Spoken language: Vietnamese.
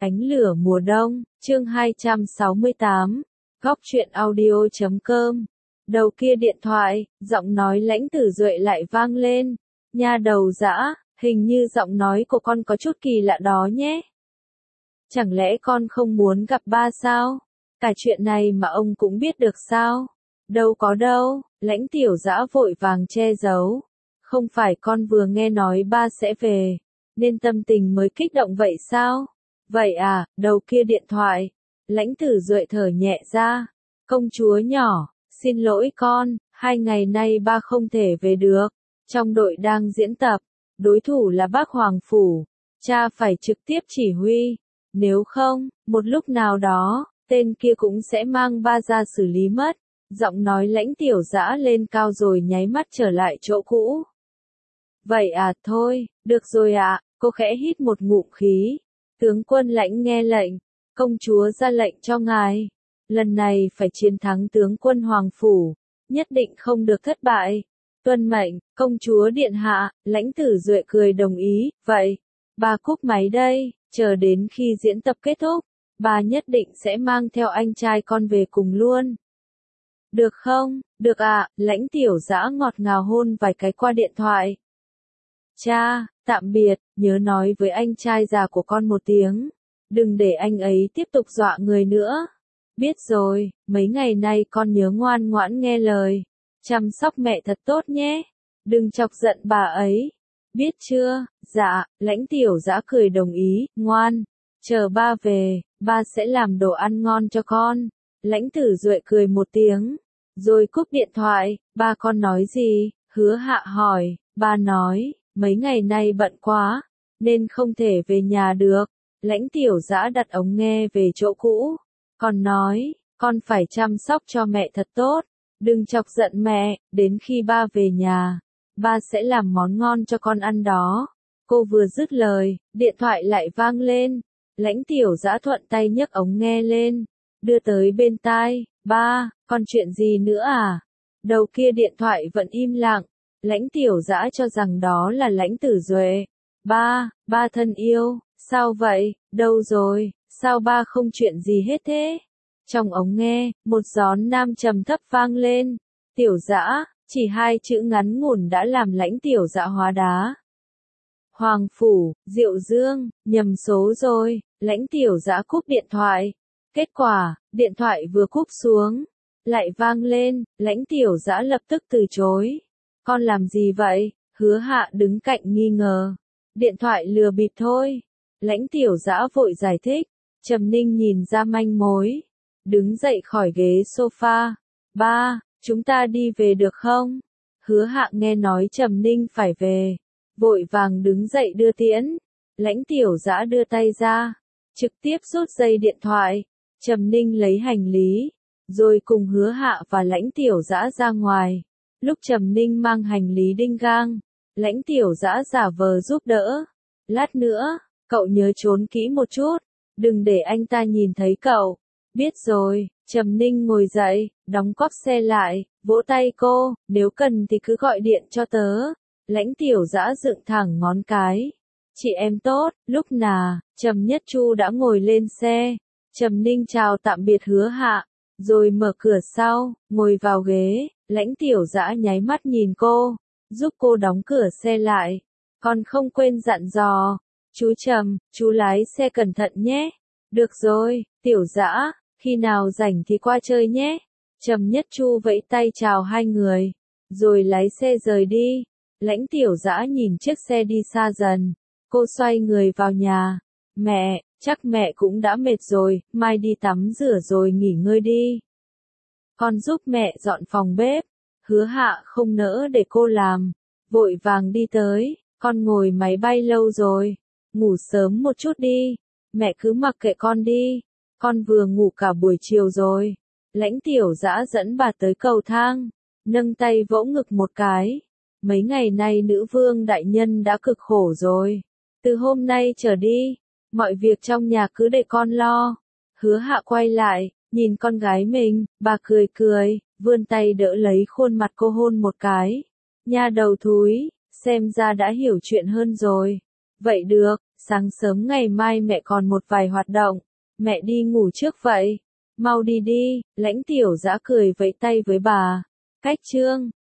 Ánh lửa mùa đông, chương 268, góc truyện audio.com. Đầu kia điện thoại, giọng nói Lãnh Tử Duệ lại vang lên. Nha đầu dã, hình như giọng nói của con có chút kỳ lạ đó nhé. Chẳng lẽ con không muốn gặp ba sao? Cả chuyện này mà ông cũng biết được sao? Đâu có đâu, Lãnh Tiểu Dã vội vàng che giấu. Không phải con vừa nghe nói ba sẽ về, nên tâm tình mới kích động vậy sao? Vậy à, đầu kia điện thoại. Lãnh Tử Duệ thở nhẹ ra. Công chúa nhỏ, xin lỗi con, 2 ngày nay ba không thể về được. Trong đội đang diễn tập, đối thủ là bác Hoàng Phủ. Cha phải trực tiếp chỉ huy. Nếu không, một lúc nào đó, tên kia cũng sẽ mang ba ra xử lý mất. Giọng nói Lãnh Tiểu Dã lên cao rồi nháy mắt trở lại chỗ cũ. Vậy à, thôi, được rồi ạ, cô khẽ hít một ngụm khí. Tướng quân Lãnh nghe lệnh, công chúa ra lệnh cho ngài. Lần này phải chiến thắng tướng quân Hoàng Phủ, nhất định không được thất bại. Tuân mệnh, công chúa điện hạ. Lãnh Tử Duệ cười đồng ý. Vậy, bà cúp máy đây, chờ đến khi diễn tập kết thúc, bà nhất định sẽ mang theo anh trai con về cùng luôn. Được không? Được ạ. Lãnh Tiểu Dã ngọt ngào hôn vài cái qua điện thoại. Cha, tạm biệt, nhớ nói với anh trai già của con một tiếng. Đừng để anh ấy tiếp tục dọa người nữa. Biết rồi, mấy ngày nay con nhớ ngoan ngoãn nghe lời. Chăm sóc mẹ thật tốt nhé. Đừng chọc giận bà ấy. Biết chưa? Dạ, Lãnh Tiểu Dã cười đồng ý. Ngoan, chờ ba về, ba sẽ làm đồ ăn ngon cho con. Lãnh Tử Duệ cười một tiếng, rồi cúp điện thoại. Ba con nói gì? Hứa Hạ hỏi. Ba nói, mấy ngày nay bận quá, nên không thể về nhà được. Lãnh Tiểu Dã đặt ống nghe về chỗ cũ. Còn nói, con phải chăm sóc cho mẹ thật tốt. Đừng chọc giận mẹ, đến khi ba về nhà, ba sẽ làm món ngon cho con ăn đó. Cô vừa dứt lời, điện thoại lại vang lên. Lãnh Tiểu Dã thuận tay nhấc ống nghe lên, đưa tới bên tai. Ba, còn chuyện gì nữa à? Đầu kia điện thoại vẫn im lặng. Lãnh Tiểu Dã cho rằng đó là Lãnh Tử Duệ. Ba, ba thân yêu, sao vậy? Đâu rồi? Sao ba không chuyện gì hết thế? Trong ống nghe, một gión nam trầm thấp vang lên. Tiểu Dã, chỉ 2 chữ ngắn ngủn đã làm Lãnh Tiểu Dã hóa đá. Hoàng Phủ, Diệu Dương, nhầm số rồi. Lãnh Tiểu Dã cúp điện thoại. Kết quả, điện thoại vừa cúp xuống, lại vang lên. Lãnh Tiểu Dã lập tức từ chối. Con làm gì vậy? Hứa Hạ đứng cạnh nghi ngờ. Điện thoại lừa bịp thôi. Lãnh Tiểu Dã vội giải thích. Trầm Ninh nhìn ra manh mối, đứng dậy khỏi ghế sofa. Ba, chúng ta đi về được không? Hứa Hạ nghe nói Trầm Ninh phải về, vội vàng đứng dậy đưa tiễn. Lãnh Tiểu Dã đưa tay ra, trực tiếp rút dây điện thoại. Trầm Ninh lấy hành lý, rồi cùng Hứa Hạ và Lãnh Tiểu Dã ra ngoài. Lúc Trầm Ninh mang hành lý đinh gang, Lãnh Tiểu Dã giả vờ giúp đỡ. Lát nữa, cậu nhớ trốn kỹ một chút, đừng để anh ta nhìn thấy cậu. Biết rồi. Trầm Ninh ngồi dậy, đóng cóp xe lại, vỗ tay cô. Nếu cần thì cứ gọi điện cho tớ. Lãnh Tiểu Dã dựng thẳng ngón cái. Chị em tốt. Lúc nào, Trầm Nhất Chu đã ngồi lên xe. Trầm Ninh chào tạm biệt Hứa Hạ, rồi mở cửa sau, ngồi vào ghế. Lãnh Tiểu Dã nháy mắt nhìn cô, giúp cô đóng cửa xe lại. Còn không quên dặn dò. Chú Trầm, chú lái xe cẩn thận nhé. Được rồi, Tiểu Dã, khi nào rảnh thì qua chơi nhé. Trầm Nhất Chu vẫy tay chào 2 người, rồi lái xe rời đi. Lãnh Tiểu Dã nhìn chiếc xe đi xa dần. Cô xoay người vào nhà. Mẹ, chắc mẹ cũng đã mệt rồi, mai đi tắm rửa rồi nghỉ ngơi đi. Con giúp mẹ dọn phòng bếp. Hứa Hạ không nỡ để cô làm, vội vàng đi tới. Con ngồi máy bay lâu rồi, ngủ sớm một chút đi. Mẹ cứ mặc kệ con đi, con vừa ngủ cả buổi chiều rồi. Lãnh Tiểu Dã dẫn bà tới cầu thang, nâng tay vỗ ngực một cái. Mấy ngày nay nữ vương đại nhân đã cực khổ rồi. Từ hôm nay trở đi, mọi việc trong nhà cứ để con lo. Hứa Hạ quay lại, nhìn con gái mình, bà cười cười, vươn tay đỡ lấy khuôn mặt cô hôn một cái. Nha đầu thúi, xem ra đã hiểu chuyện hơn rồi. Vậy được, sáng sớm ngày mai mẹ còn một vài hoạt động, mẹ đi ngủ trước vậy. Mau đi đi, Lãnh Tiểu Dã cười vẫy tay với bà. Cách Trương